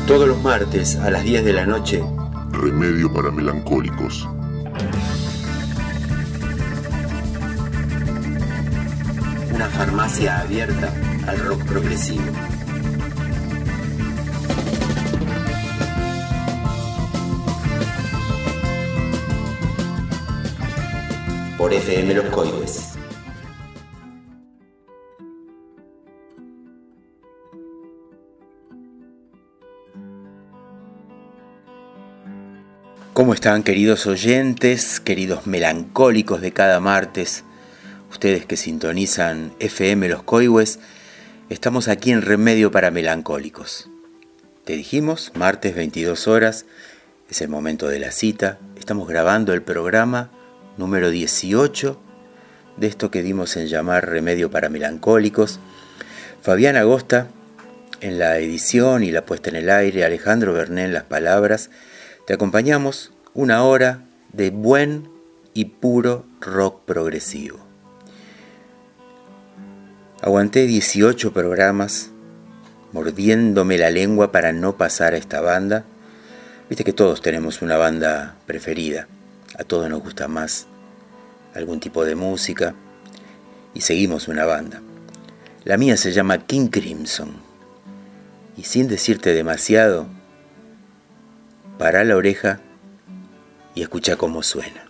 Todos los martes a las 10 de la noche, Remedio para Melancólicos. Una farmacia abierta al rock progresivo. Por FM Los Coihues. ¿Cómo están, queridos oyentes, queridos melancólicos de cada martes? Ustedes que sintonizan FM Los Coihues, estamos aquí en Remedio para Melancólicos. Te dijimos, martes 22 horas, es el momento de la cita. Estamos grabando el programa número 18 de esto que dimos en llamar Remedio para Melancólicos. Fabián Agosta en la edición y la puesta en el aire, Alejandro Berné en las palabras. Te acompañamos una hora de buen y puro rock progresivo. Aguanté 18 programas mordiéndome la lengua para no pasar a esta banda. Viste que todos tenemos una banda preferida. A todos nos gusta más algún tipo de música y seguimos una banda. La mía se llama King Crimson. Y sin decirte demasiado, pará la oreja y escucha cómo suena.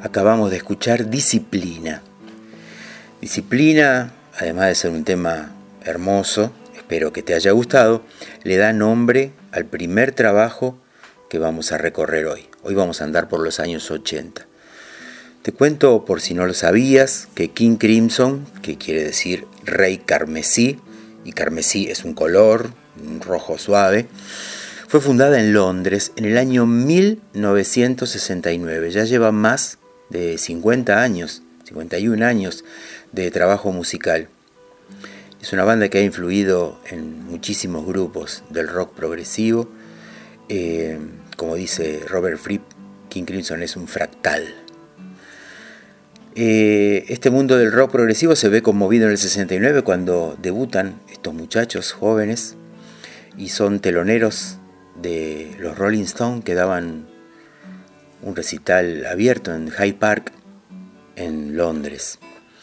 Acabamos de escuchar Disciplina. Disciplina, además de ser un tema hermoso, espero que te haya gustado, le da nombre al primer trabajo que vamos a recorrer hoy. Hoy vamos a andar por los años 80. Te cuento, por si no lo sabías, que King Crimson, que quiere decir Rey Carmesí, y carmesí es un color, un rojo suave, fue fundada en Londres en el año 1969. Ya lleva más de 50 años, 51 años de trabajo musical. Es una banda que ha influido en muchísimos grupos del rock progresivo. Como dice Robert Fripp, King Crimson es un fractal. Este mundo del rock progresivo se ve conmovido en el 69 cuando debutan estos muchachos jóvenes y son teloneros de los Rolling Stones, que daban un recital abierto en Hyde Park en Londres.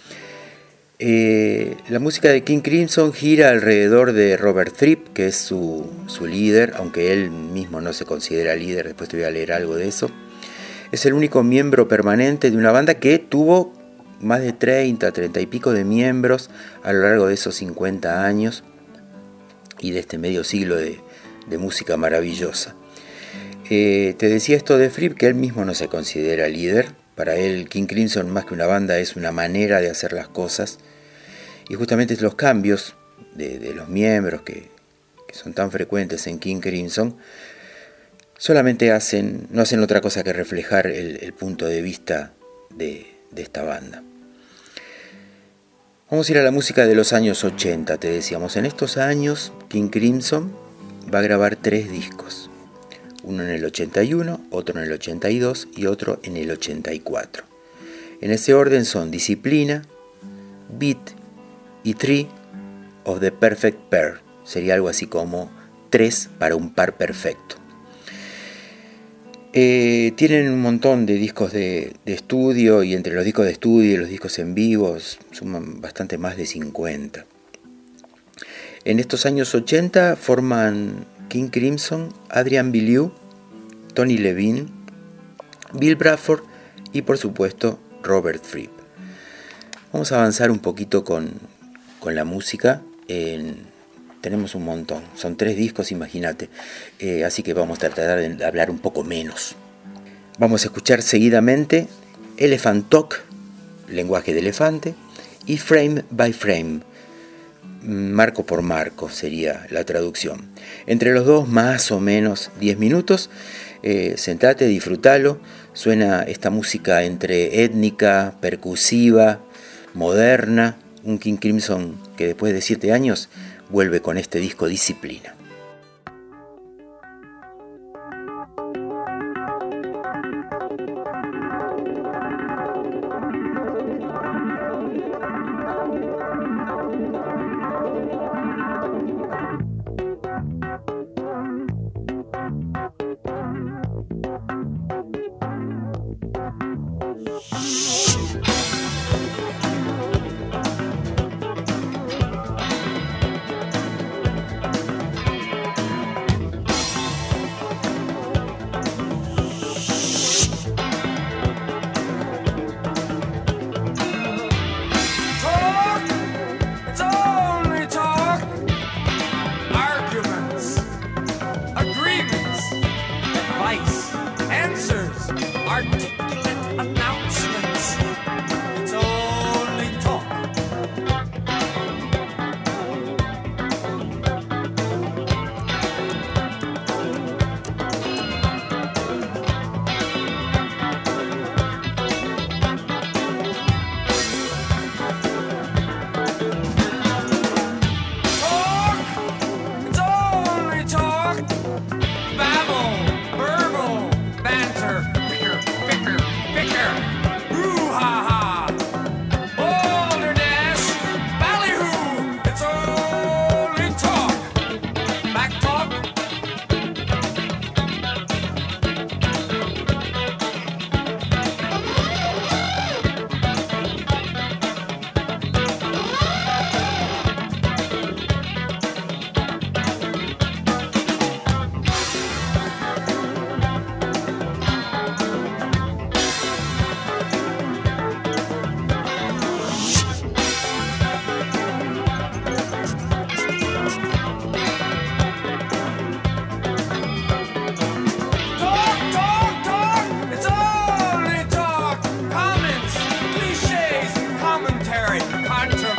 La música de King Crimson gira alrededor de Robert Fripp, que es su líder, aunque él mismo no se considera líder. Después te voy a leer algo de eso. Es el único miembro permanente de una banda que tuvo más de 30 y pico de miembros a lo largo de esos 50 años y de este medio siglo de música maravillosa. Te decía esto de Fripp, que él mismo no se considera líder. Para él, King Crimson, más que una banda, es una manera de hacer las cosas. Y justamente los cambios de los miembros que son tan frecuentes en King Crimson, solamente no hacen otra cosa que reflejar el punto de vista de esta banda. Vamos a ir a la música de los años 80, te decíamos. En estos años, King Crimson va a grabar 3 discos. Uno en el 81, otro en el 82 y otro en el 84. En ese orden son Disciplina, Beat y Three of the Perfect Pair. Sería algo así como 3 para un par perfecto. Tienen un montón de discos de estudio, y entre los discos de estudio y los discos en vivo suman bastante más de 50. En estos años 80 forman King Crimson, Adrian Belew, Tony Levine, Bill Bruford y por supuesto Robert Fripp. Vamos a avanzar un poquito con la música. Tenemos un montón, son 3 discos, imagínate, así que vamos a tratar de hablar un poco menos. Vamos a escuchar seguidamente Elephant Talk, lenguaje de elefante, y Frame by Frame, marco por marco sería la traducción. Entre los dos, más o menos 10 minutos. Sentate, disfrútalo. Suena esta música entre étnica, percusiva, moderna. Un King Crimson que después de 7 años vuelve con este disco Disciplina.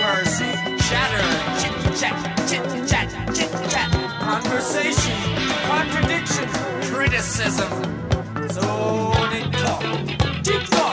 mercy. Chatter, chit-chat, chit-chat, chit-chat. Conversation, contradiction, criticism. So they talk, deep talk.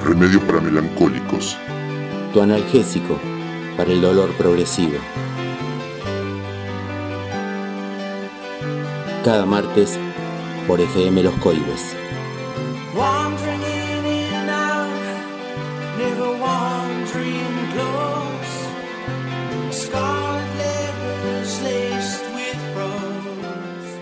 Remedio para melancólicos. Tu analgésico para el dolor progresivo. Cada martes por FM Los Coihues. Wandering in and out, never wandering close. Scarlet letters laced with rose.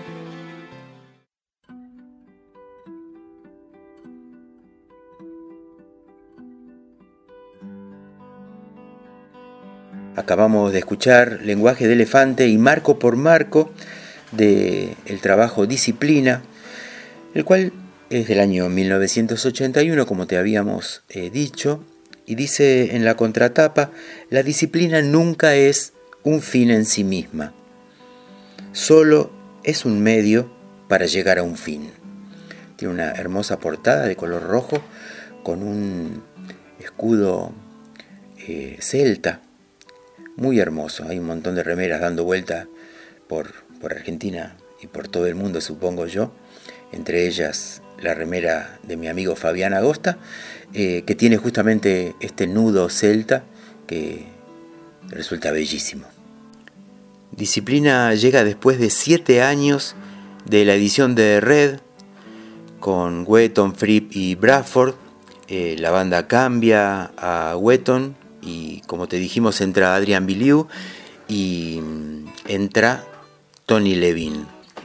Acabamos de escuchar Lenguaje de Elefante y Marco por Marco del trabajo Disciplina, el cual es del año 1981, como te habíamos dicho, y dice en la contratapa: la disciplina nunca es un fin en sí misma, solo es un medio para llegar a un fin. Tiene una hermosa portada de color rojo con un escudo celta, muy hermoso. Hay un montón de remeras dando vuelta por Argentina y por todo el mundo, supongo yo, entre ellas la remera de mi amigo Fabián Agosta, que tiene justamente este nudo celta que resulta bellísimo. Disciplina llega después de 7 años de la edición de Red, con Wetton, Fripp y Bradford. La banda cambia a Wetton y, como te dijimos, entra Adrian Belew y entra Tony Levin.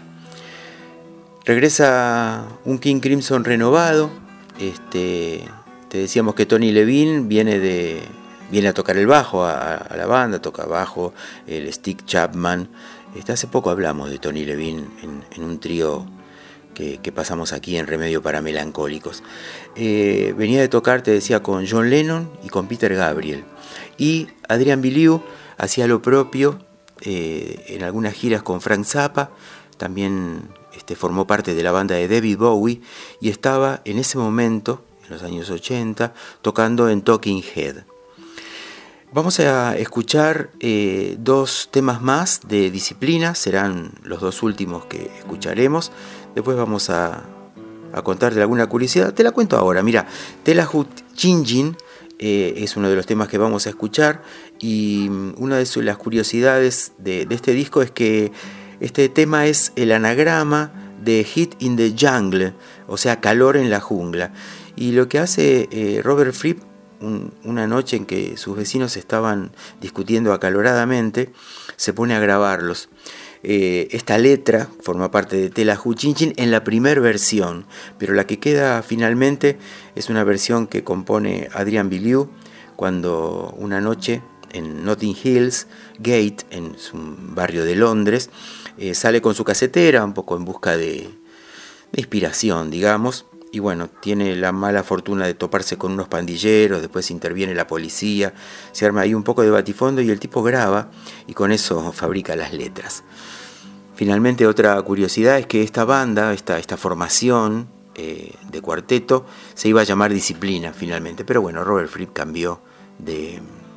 Regresa un King Crimson renovado. Te decíamos que Tony Levin viene a tocar el bajo a la banda, toca bajo, el Stick Chapman. Hace poco hablamos de Tony Levin en un trío que pasamos aquí en Remedio para Melancólicos. Venía de tocar, te decía, con John Lennon y con Peter Gabriel. Y Adrian Belew hacía lo propio en algunas giras con Frank Zappa. También formó parte de la banda de David Bowie y estaba en ese momento, en los años 80, tocando en Talking Head. Vamos a escuchar 2 temas más de Disciplina, serán los 2 últimos que escucharemos. Después vamos a contarte alguna curiosidad. Te la cuento ahora. Mira, Telahut Chinjin es uno de los temas que vamos a escuchar, y una de las curiosidades de este disco es que este tema es el anagrama de Heat in the Jungle, o sea, calor en la jungla. Y lo que hace Robert Fripp, una noche en que sus vecinos estaban discutiendo acaloradamente, se pone a grabarlos. Esta letra forma parte de Telahut Chinjin en la primera versión, pero la que queda finalmente es una versión que compone Adrian Belew cuando una noche en Notting Hills Gate, en un barrio de Londres, sale con su casetera un poco en busca de inspiración, digamos. Y bueno, tiene la mala fortuna de toparse con unos pandilleros, después interviene la policía, se arma ahí un poco de batifondo y el tipo graba y con eso fabrica las letras. Finalmente, otra curiosidad es que esta banda, esta formación de cuarteto, se iba a llamar Disciplina finalmente, pero bueno, Robert Fripp cambió de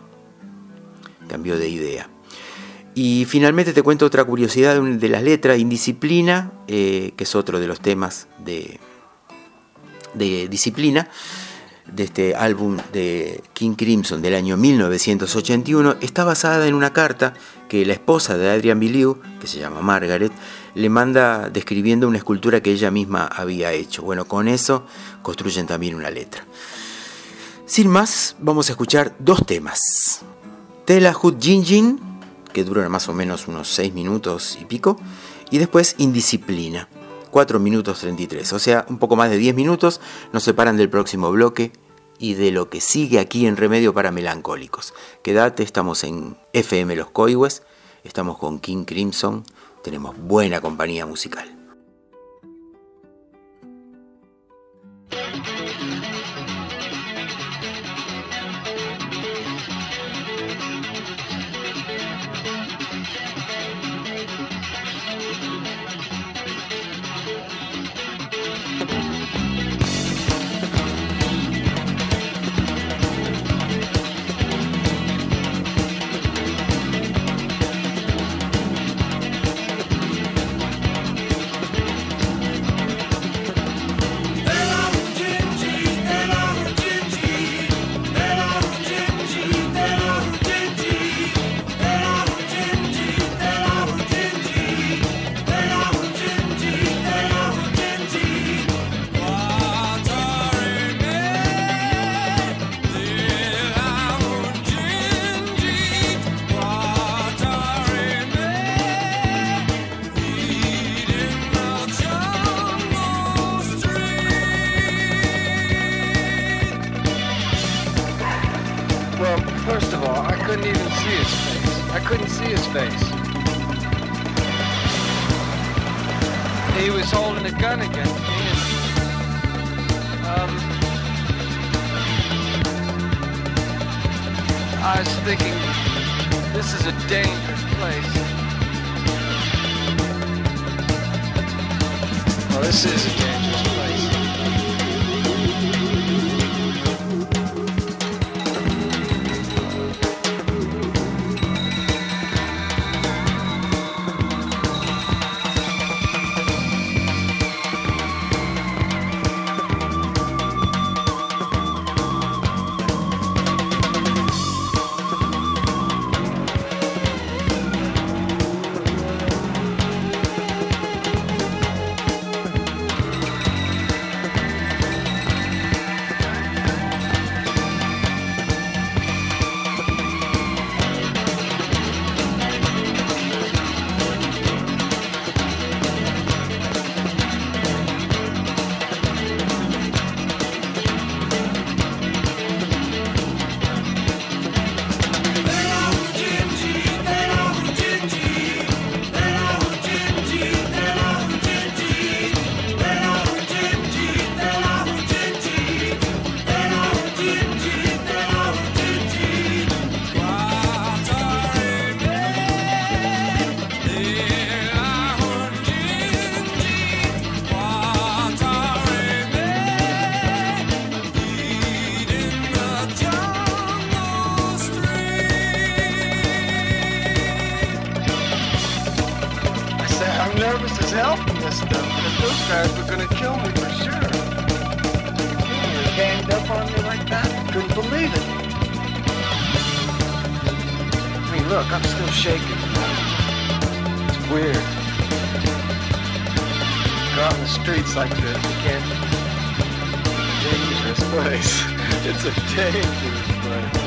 idea. Y finalmente te cuento otra curiosidad de las letras. Indisciplina, que es otro de los temas de Disciplina, de este álbum de King Crimson del año 1981, está basada en una carta que la esposa de Adrian Belew, que se llama Margaret, le manda describiendo una escultura que ella misma había hecho. Bueno, con eso construyen también una letra. Sin más, vamos a escuchar 2 temas. Telahut Chinjin, que dura más o menos unos 6 minutos y pico, y después Indisciplina, 4 minutos 33, o sea, un poco más de 10 minutos nos separan del próximo bloque y de lo que sigue aquí en Remedio para Melancólicos. Quédate, estamos en FM Los Coihues, estamos con King Crimson, tenemos buena compañía musical. First of all, I couldn't even see his face. I couldn't see his face. He was holding a gun against me, and I was thinking, this is a dangerous place. Well, this is a dangerous place. Like this, you can't. Dangerous place. It's a dangerous place.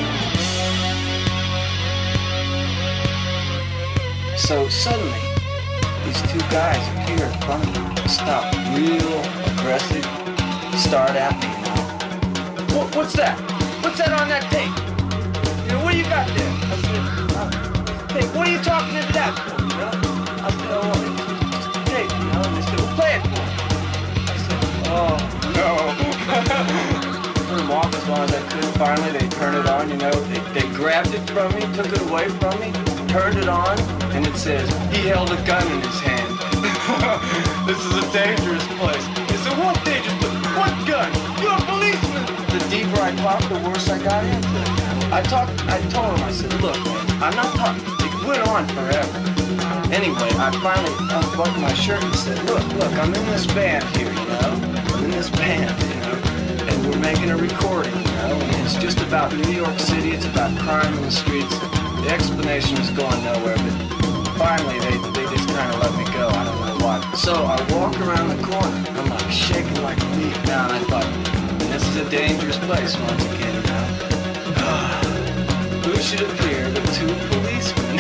So suddenly, these two guys appear in front of me, stop, real aggressive, start at me. What's that? What's that on that tape? You know, what do you got there? I said, hey, what are you talking into that for? You know? I said, oh, it's just a tape, you know. And they said, well, play it for me. Oh, no. Put them off as long as I could. Finally, they turned it on, you know. They grabbed it from me, took it away from me, turned it on, and it says, he held a gun in his hand. This is a dangerous place. They said, what dangerous place? What gun? You're a policeman. The deeper I talked, the worse I got into it. I told him, I said, look, man, I'm not talking. It went on forever. Anyway, I finally unbuttoned my shirt and said, look, I'm in this band here, you know. I'm in this band, you know, and we're making a recording, you know, and it's just about New York City, it's about crime in the streets. The explanation was going nowhere, but finally they just kind of let me go, I don't know why. So I walk around the corner, I'm like shaking like a leaf now, and I thought, this is a dangerous place once again, you know. Who should appear but two policemen?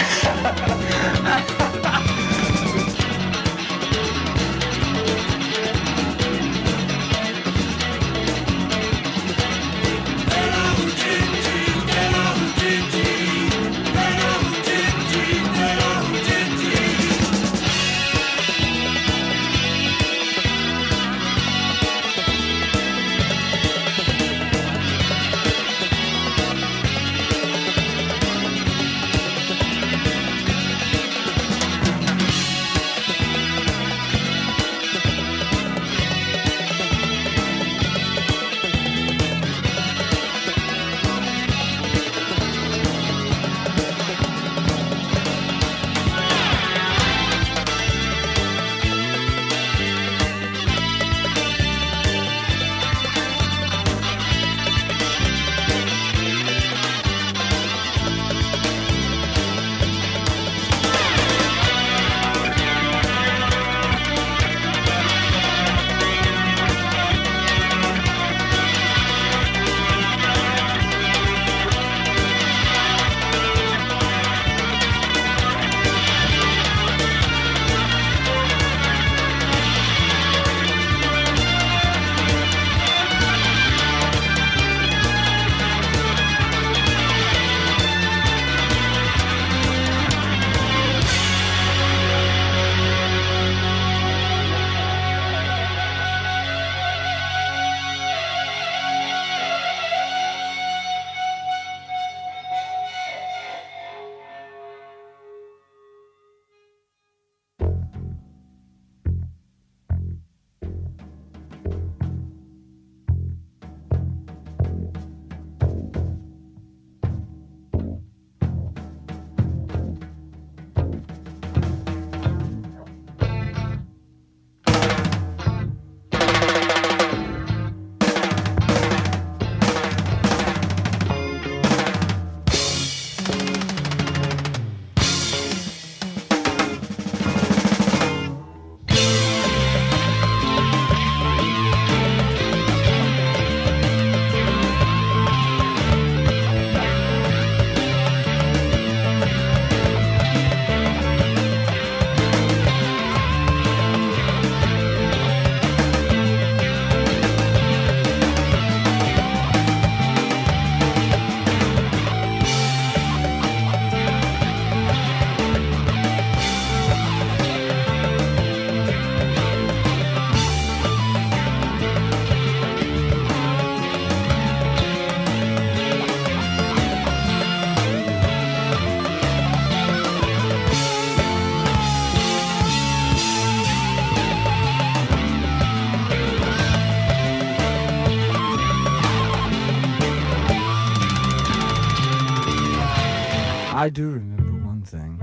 I do remember one thing.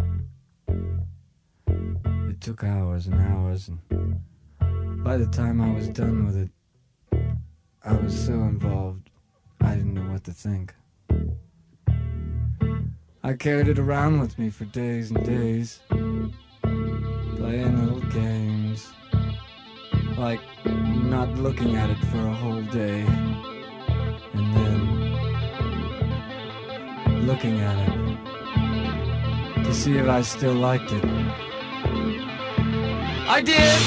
It took hours and hours, and by the time I was done with it, I was so involved, I didn't know what to think. I carried it around with me for days and days, playing little games, like not looking at it for a whole day, and then looking at it to see if I still liked it. I did!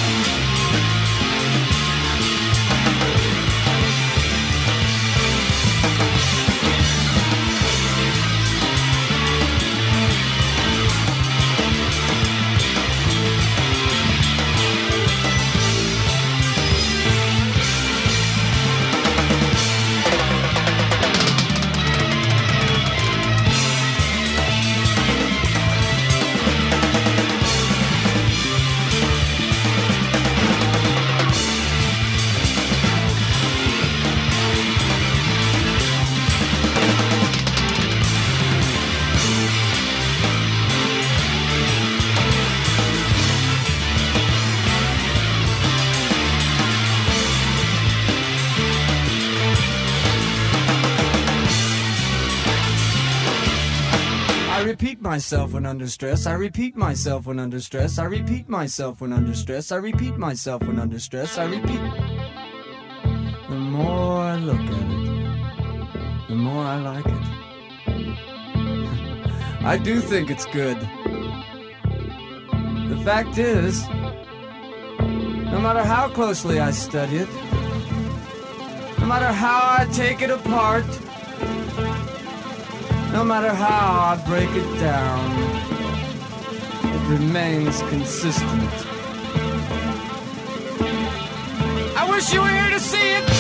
I repeat myself when under stress. I repeat myself when under stress. I repeat myself when under stress. I repeat myself when under stress. I repeat. The more I look at it, the more I like it. I do think it's good. The fact is, no matter how closely I study it, no matter how I take it apart, no matter how I break it down, it remains consistent. I wish you were here to see it!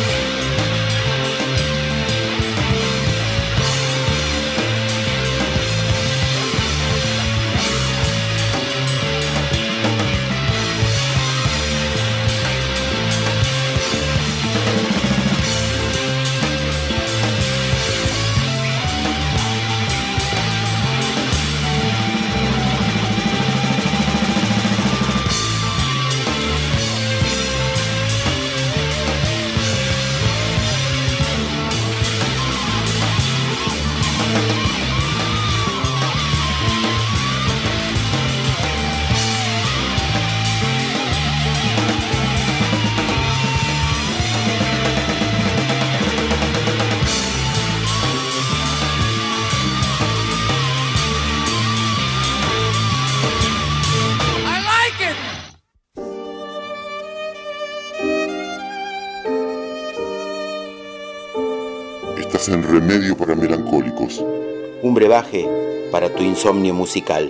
Estás en Remedio para Melancólicos. Un brebaje para tu insomnio musical.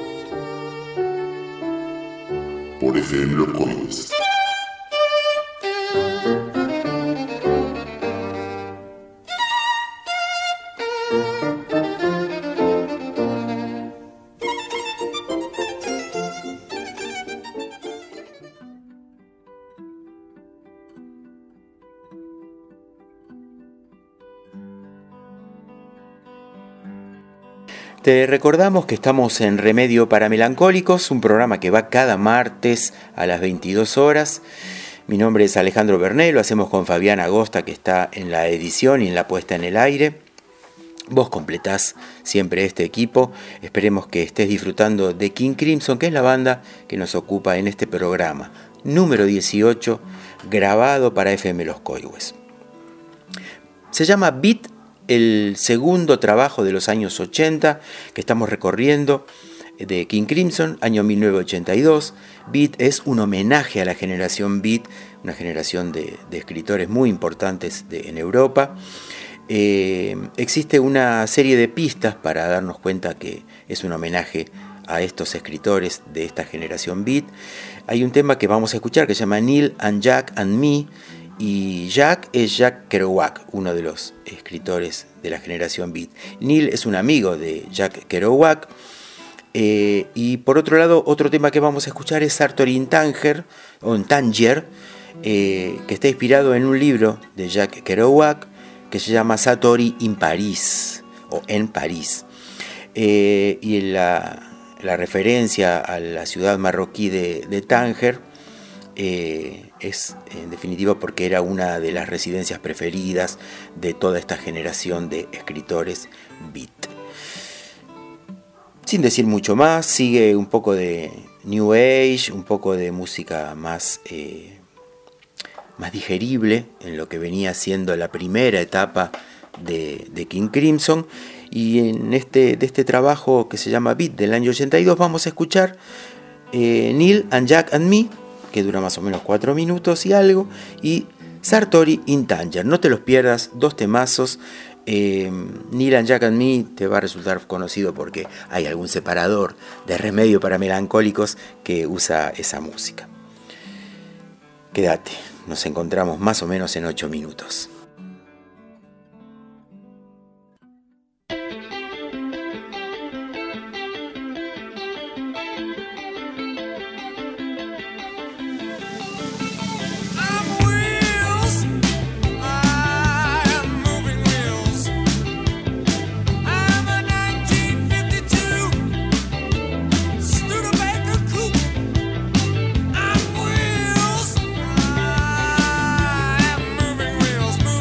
Por FM Los Coides. Te recordamos que estamos en Remedio para Melancólicos, un programa que va cada martes a las 22 horas. Mi nombre es Alejandro Bernet, lo hacemos con Fabián Agosta, que está en la edición y en la puesta en el aire. Vos completás siempre este equipo. Esperemos que estés disfrutando de King Crimson, que es la banda que nos ocupa en este programa, número 18, grabado para FM Los Coides. Se llama Beat, el segundo trabajo de los años 80 que estamos recorriendo de King Crimson, año 1982. Beat es un homenaje a la generación Beat, una generación de escritores muy importantes en Europa. Existe una serie de pistas para darnos cuenta que es un homenaje a estos escritores de esta generación Beat. Hay un tema que vamos a escuchar que se llama Neil and Jack and Me, y Jack es Jack Kerouac, uno de los escritores de la generación Beat. Neil es un amigo de Jack Kerouac. Y por otro lado, otro tema que vamos a escuchar es Sartori in Tanger, que está inspirado en un libro de Jack Kerouac que se llama Satori in Paris, o En París. y la referencia a la ciudad marroquí de Tánger es en definitiva porque era una de las residencias preferidas de toda esta generación de escritores beat. Sin decir mucho más, sigue un poco de New Age, un poco de música más digerible en lo que venía siendo la primera etapa de King Crimson. Y de este trabajo que se llama Beat del año 82 vamos a escuchar Neil and Jack and Me, que dura más o menos 4 minutos y algo, y Sartori in Tanger. No te los pierdas, 2 temazos. Neil and Jack and Me te va a resultar conocido porque hay algún separador de Remedio para Melancólicos que usa esa música. Quédate, nos encontramos más o menos en 8 minutos. Moving wheels.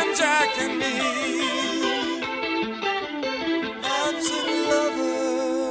Jack and me, absent lovers.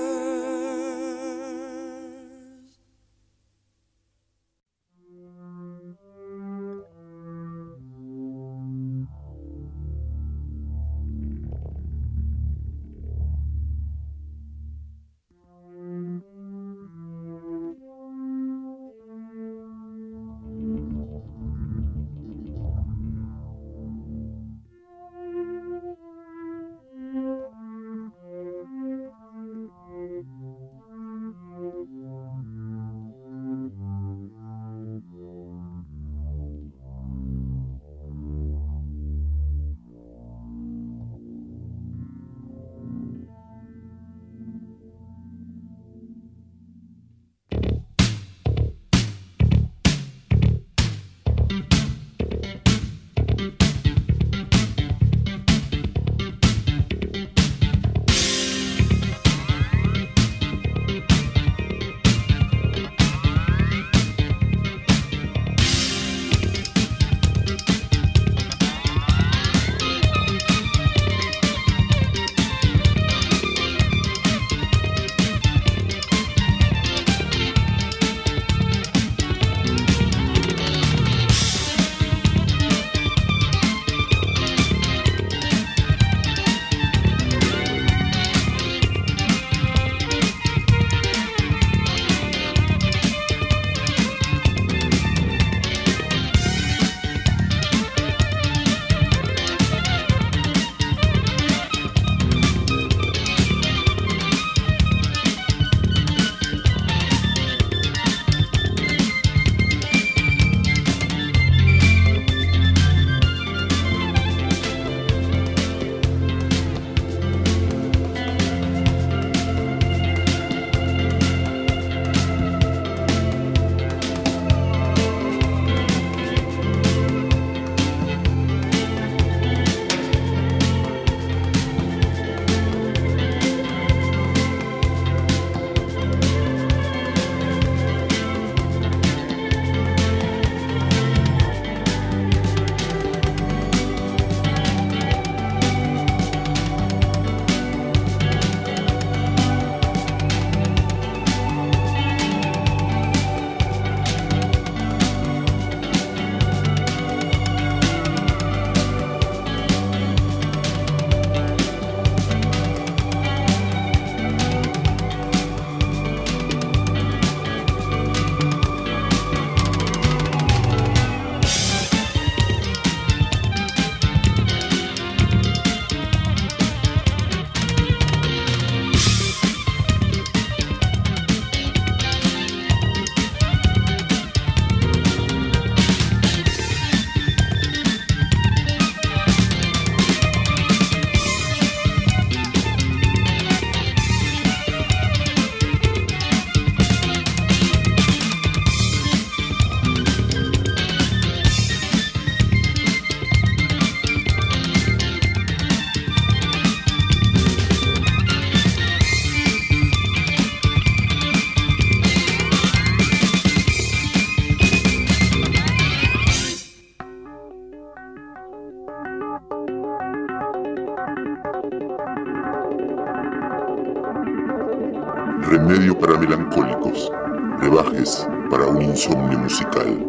Remedio para melancólicos, brebajes para un insomnio musical.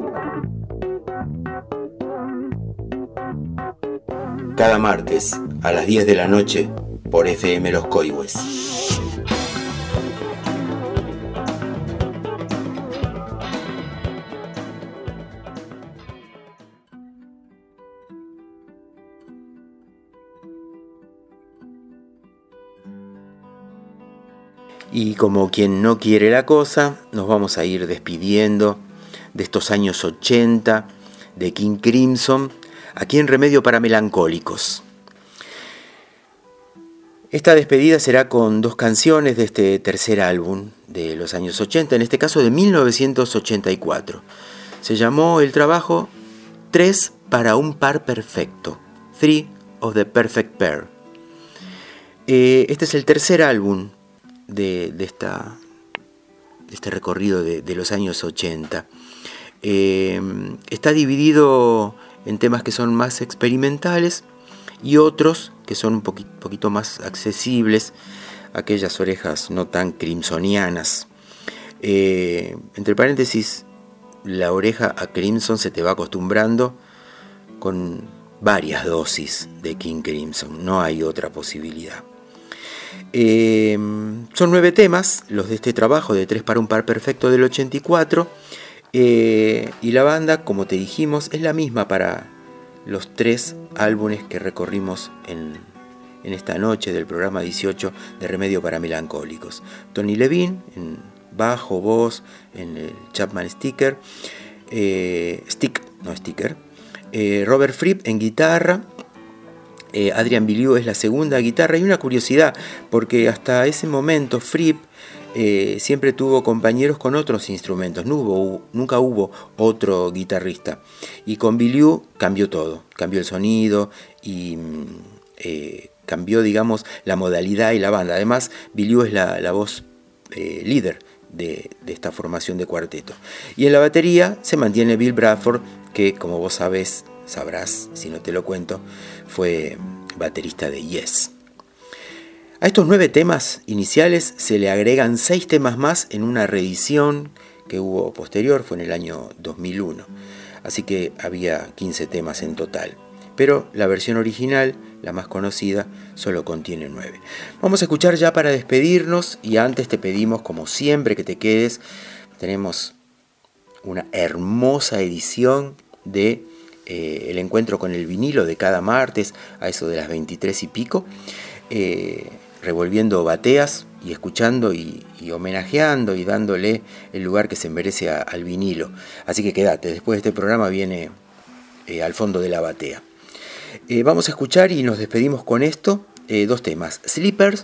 Cada martes a las 10 de la noche por FM Los Coihues. Y como quien no quiere la cosa, nos vamos a ir despidiendo de estos años 80 de King Crimson, aquí en Remedio para Melancólicos. Esta despedida será con dos canciones de este tercer álbum de los años 80, en este caso de 1984. Se llamó el trabajo 3 para un par perfecto, 3 of the Perfect Pair. Este es el tercer álbum de este recorrido de los años 80. Está dividido en temas que son más experimentales y otros que son un poquito más accesibles, aquellas orejas no tan crimsonianas. Entre paréntesis, la oreja a Crimson se te va acostumbrando con varias dosis de King Crimson, no hay otra posibilidad. Son 9 temas los de este trabajo de 3 para un par perfecto del 84, y la banda, como te dijimos, es la misma para los 3 álbumes que recorrimos en esta noche del programa 18 de Remedio para Melancólicos. Tony Levin en bajo, voz, en el Chapman Sticker, Robert Fripp en guitarra, Adrian Belew es la segunda guitarra. Y una curiosidad, porque hasta ese momento Fripp siempre tuvo compañeros con otros instrumentos, nunca hubo otro guitarrista, y con Belew cambió todo, cambió el sonido y cambió, digamos, la modalidad y la banda. Además, Belew es la voz líder de esta formación de cuarteto. Y en la batería se mantiene Bill Bradford, que, como vos sabrás, si no te lo cuento, fue baterista de Yes. A estos 9 temas iniciales se le agregan 6 temas más en una reedición que hubo posterior, fue en el año 2001. Así que había 15 temas en total. Pero la versión original, la más conocida, solo contiene 9. Vamos a escuchar ya para despedirnos, y antes te pedimos, como siempre, que te quedes. Tenemos una hermosa edición de el encuentro con el vinilo de cada martes, a eso de las 23 y pico, revolviendo bateas y escuchando y homenajeando y dándole el lugar que se merece al vinilo. Así que quédate, después de este programa viene Al fondo de la batea. Vamos a escuchar y nos despedimos con esto, 2 temas. Sleepless,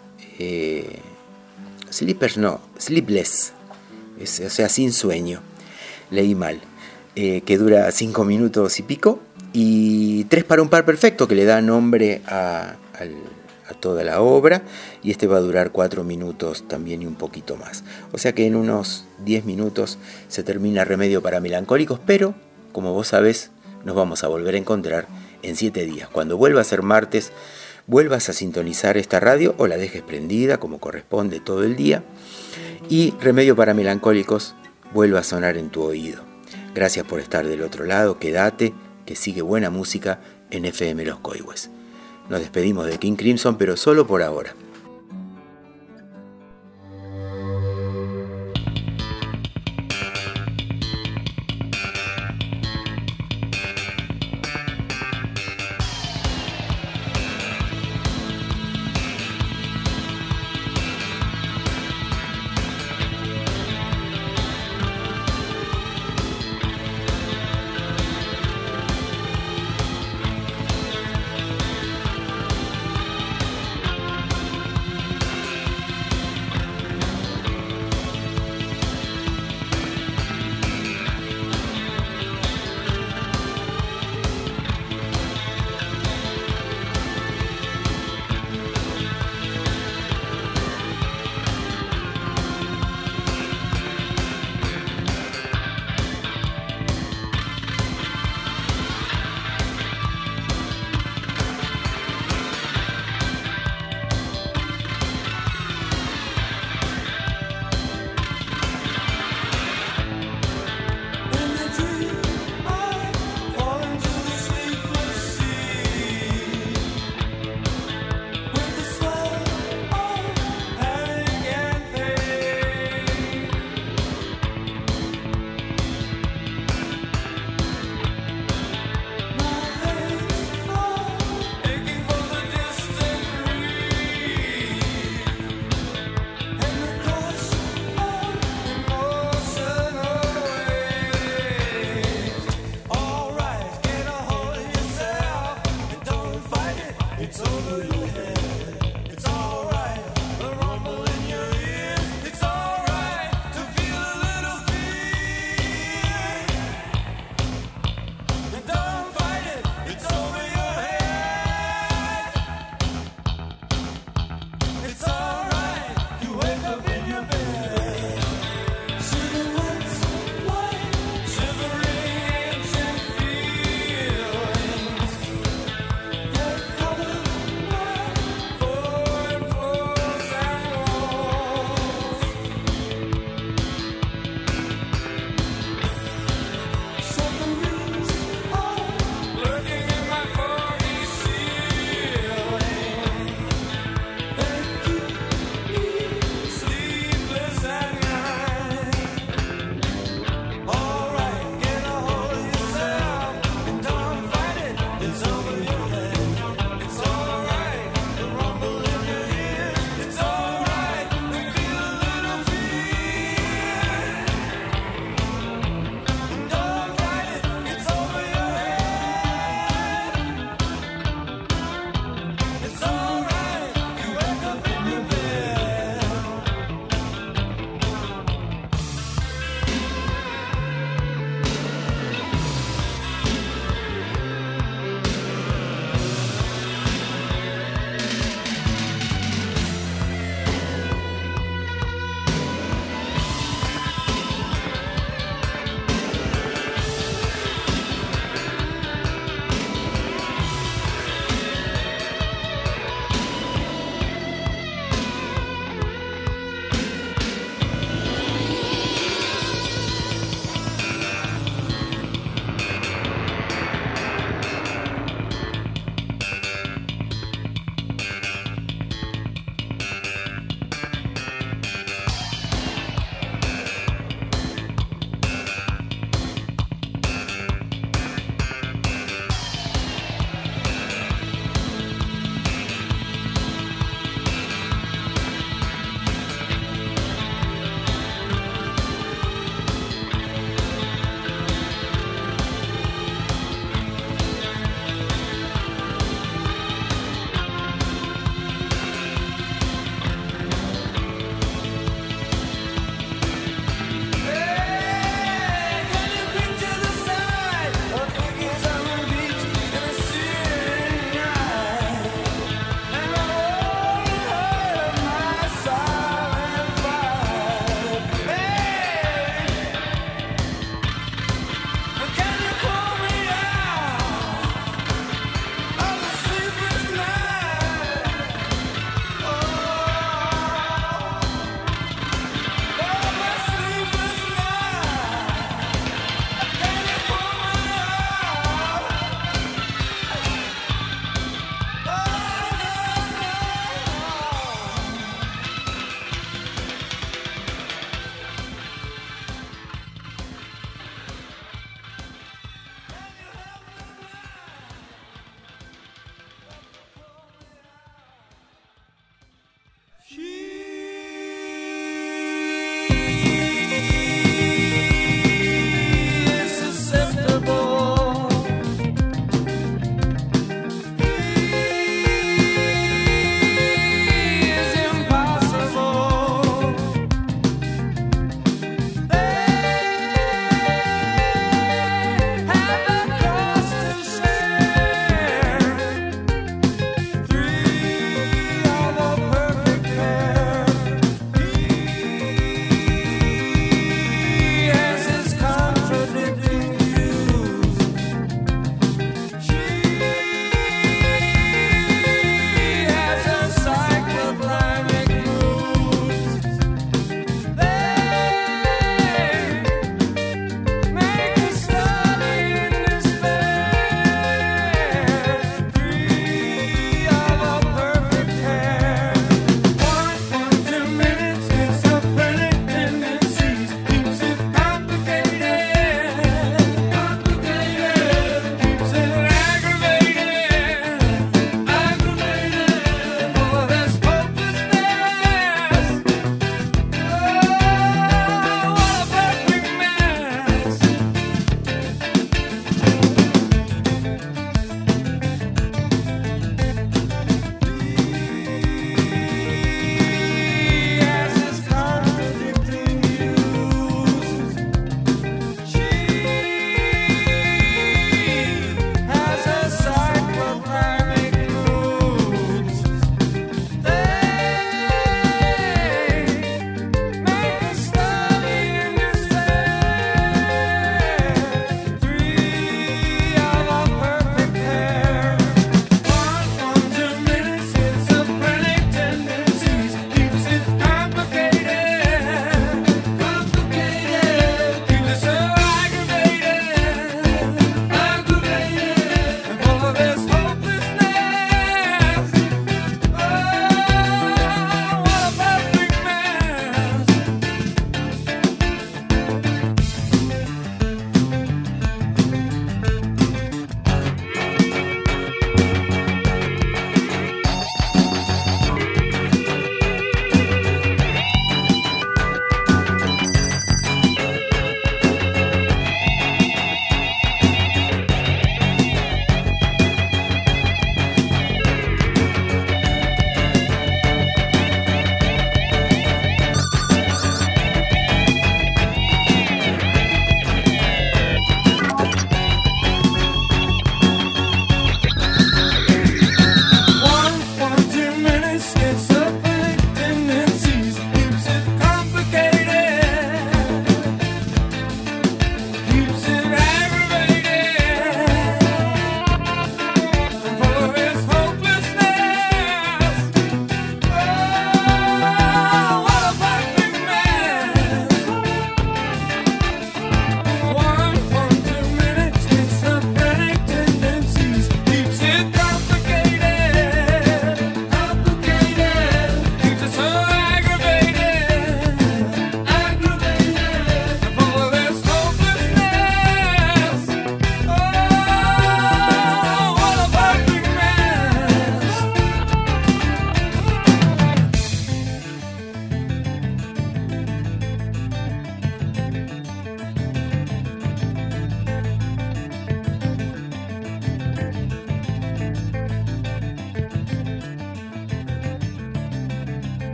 o sea, sin sueño, leí mal, que dura 5 minutos y pico, y 3 para un par perfecto, que le da nombre a toda la obra, y este va a durar 4 minutos también y un poquito más. O sea que en unos 10 minutos se termina Remedio para Melancólicos, pero, como vos sabés, nos vamos a volver a encontrar en 7 días. Cuando vuelva a ser martes, vuelvas a sintonizar esta radio o la dejes prendida como corresponde todo el día, y Remedio para Melancólicos vuelva a sonar en tu oído. Gracias por estar del otro lado, quédate, que sigue buena música en FM Los Coihues. Nos despedimos de King Crimson, pero solo por ahora.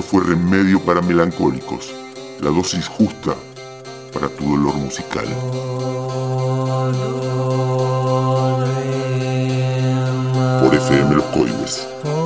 fue Remedio para Melancólicos, la dosis justa para tu dolor musical. Por FM Los Coihues.